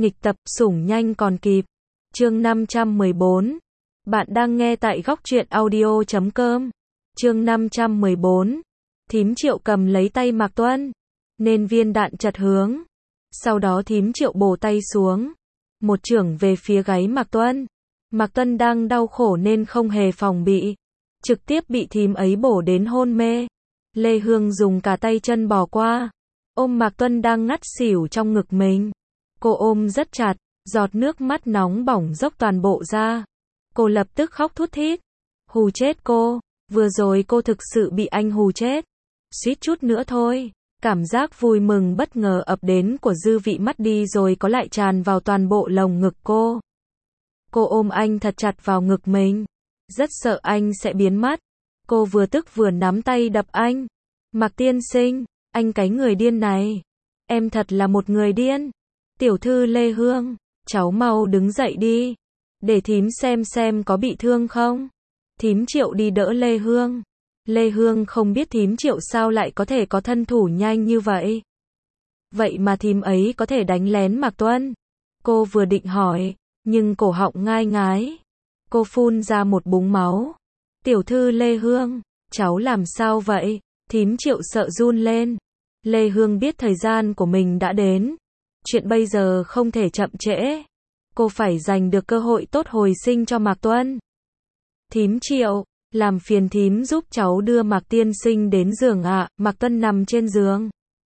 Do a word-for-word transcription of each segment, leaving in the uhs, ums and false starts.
Nghịch tập, sủng nhanh còn kịp. Chương năm trăm mười bốn. Bạn đang nghe tại góc truyện audio chấm com. Chương năm trăm mười bốn. Thím Triệu cầm lấy tay Mạc Tuân, nên viên đạn chật hướng. Sau đó thím Triệu bổ tay xuống, một chưởng về phía gáy Mạc Tuân. Mạc Tuân đang đau khổ nên không hề phòng bị, trực tiếp bị thím ấy bổ đến hôn mê. Lê Hương dùng cả tay chân bò qua, ôm Mạc Tuân đang ngất xỉu trong ngực mình. Cô ôm rất chặt, giọt nước mắt nóng bỏng dốc toàn bộ ra. Cô lập tức khóc thút thít. Hù chết cô, vừa rồi cô thực sự bị anh hù chết. Suýt chút nữa thôi. Cảm giác vui mừng bất ngờ ập đến của dư vị mất đi rồi có lại tràn vào toàn bộ lồng ngực cô. Cô ôm anh thật chặt vào ngực mình, rất sợ anh sẽ biến mất. Cô vừa tức vừa nắm tay đập anh. Mạc tiên sinh, anh cái người điên này. Em thật là một người điên. Tiểu thư Lê Hương, cháu mau đứng dậy đi, để thím xem xem có bị thương không. Thím Triệu đi đỡ Lê Hương. Lê Hương không biết thím Triệu sao lại có thể có thân thủ nhanh như vậy. Vậy mà thím ấy có thể đánh lén Mạc Tuân. Cô vừa định hỏi, nhưng cổ họng ngai ngái. Cô phun ra một búng máu. Tiểu thư Lê Hương, cháu làm sao vậy? Thím Triệu sợ run lên. Lê Hương biết thời gian của mình đã đến. Chuyện bây giờ không thể chậm trễ. Cô phải giành được cơ hội tốt hồi sinh cho Mạc Tuân. Thím Triệu, làm phiền thím giúp cháu đưa Mạc tiên sinh đến giường ạ. À. Mạc Tuân nằm trên giường.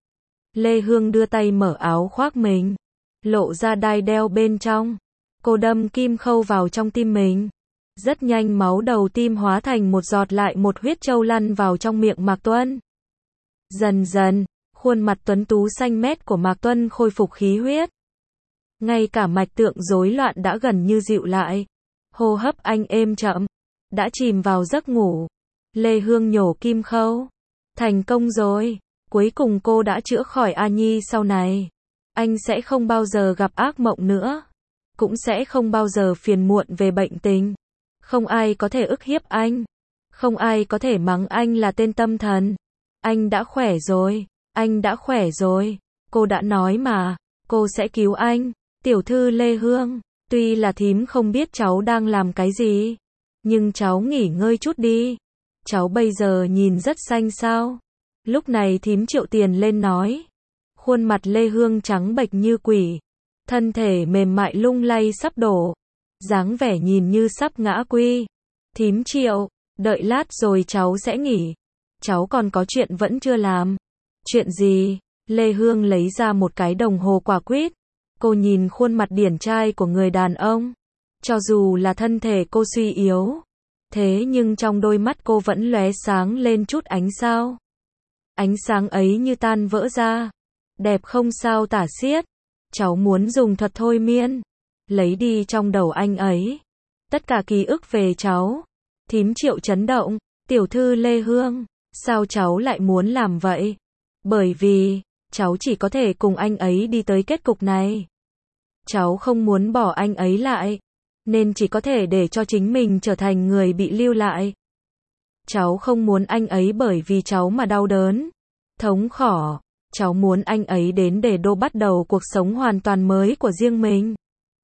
Lê Hương đưa tay mở áo khoác mình, lộ ra đai đeo bên trong. Cô đâm kim khâu vào trong tim mình. Rất nhanh máu đầu tim hóa thành một giọt lại một huyết châu lăn vào trong miệng Mạc Tuân. Dần dần, khuôn mặt tuấn tú xanh mét của Mạc Tuân khôi phục khí huyết. Ngay cả mạch tượng rối loạn đã gần như dịu lại. Hô hấp anh êm chậm, đã chìm vào giấc ngủ. Lê Hương nhổ kim khâu. Thành công rồi. Cuối cùng cô đã chữa khỏi A Nhi. Sau này, anh sẽ không bao giờ gặp ác mộng nữa. Cũng sẽ không bao giờ phiền muộn về bệnh tình. Không ai có thể ức hiếp anh. Không ai có thể mắng anh là tên tâm thần. Anh đã khỏe rồi. Anh đã khỏe rồi. Cô đã nói mà. Cô sẽ cứu anh. Tiểu thư Lê Hương, tuy là thím không biết cháu đang làm cái gì, nhưng cháu nghỉ ngơi chút đi. Cháu bây giờ nhìn rất xanh sao. Lúc này thím Triệu tiền lên nói. Khuôn mặt Lê Hương trắng bệch như quỷ. Thân thể mềm mại lung lay sắp đổ. Dáng vẻ nhìn như sắp ngã quy. Thím Triệu, đợi lát rồi cháu sẽ nghỉ. Cháu còn có chuyện vẫn chưa làm. Chuyện gì? Lê Hương lấy ra một cái đồng hồ quả quýt. Cô nhìn khuôn mặt điển trai của người đàn ông. Cho dù là thân thể cô suy yếu, thế nhưng trong đôi mắt cô vẫn lóe sáng lên chút ánh sao. Ánh sáng ấy như tan vỡ ra. Đẹp không sao tả xiết. Cháu muốn dùng thuật thôi miên, lấy đi trong đầu anh ấy tất cả ký ức về cháu. Thím Triệu chấn động. Tiểu thư Lê Hương, sao cháu lại muốn làm vậy? Bởi vì, cháu chỉ có thể cùng anh ấy đi tới kết cục này. Cháu không muốn bỏ anh ấy lại, nên chỉ có thể để cho chính mình trở thành người bị lưu lại. Cháu không muốn anh ấy bởi vì cháu mà đau đớn, thống khổ. Cháu muốn anh ấy đến để đô bắt đầu cuộc sống hoàn toàn mới của riêng mình.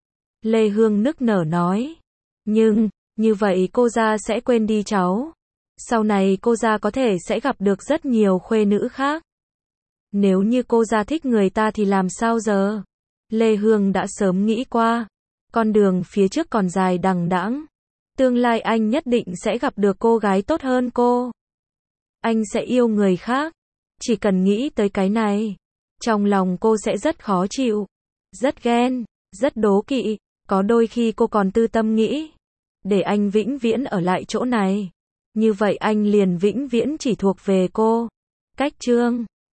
Lê Hương nức nở nói. Nhưng, như vậy cô gia sẽ quên đi cháu. Sau này cô gia có thể sẽ gặp được rất nhiều khuê nữ khác. Nếu như cô gia thích người ta thì làm sao giờ? Lê Hương đã sớm nghĩ qua. Con đường phía trước còn dài đằng đẵng. Tương lai anh nhất định sẽ gặp được cô gái tốt hơn cô. Anh sẽ yêu người khác. Chỉ cần nghĩ tới cái này, trong lòng cô sẽ rất khó chịu, rất ghen, rất đố kỵ. Có đôi khi cô còn tư tâm nghĩ, để anh vĩnh viễn ở lại chỗ này. Như vậy anh liền vĩnh viễn chỉ thuộc về cô. Cách chương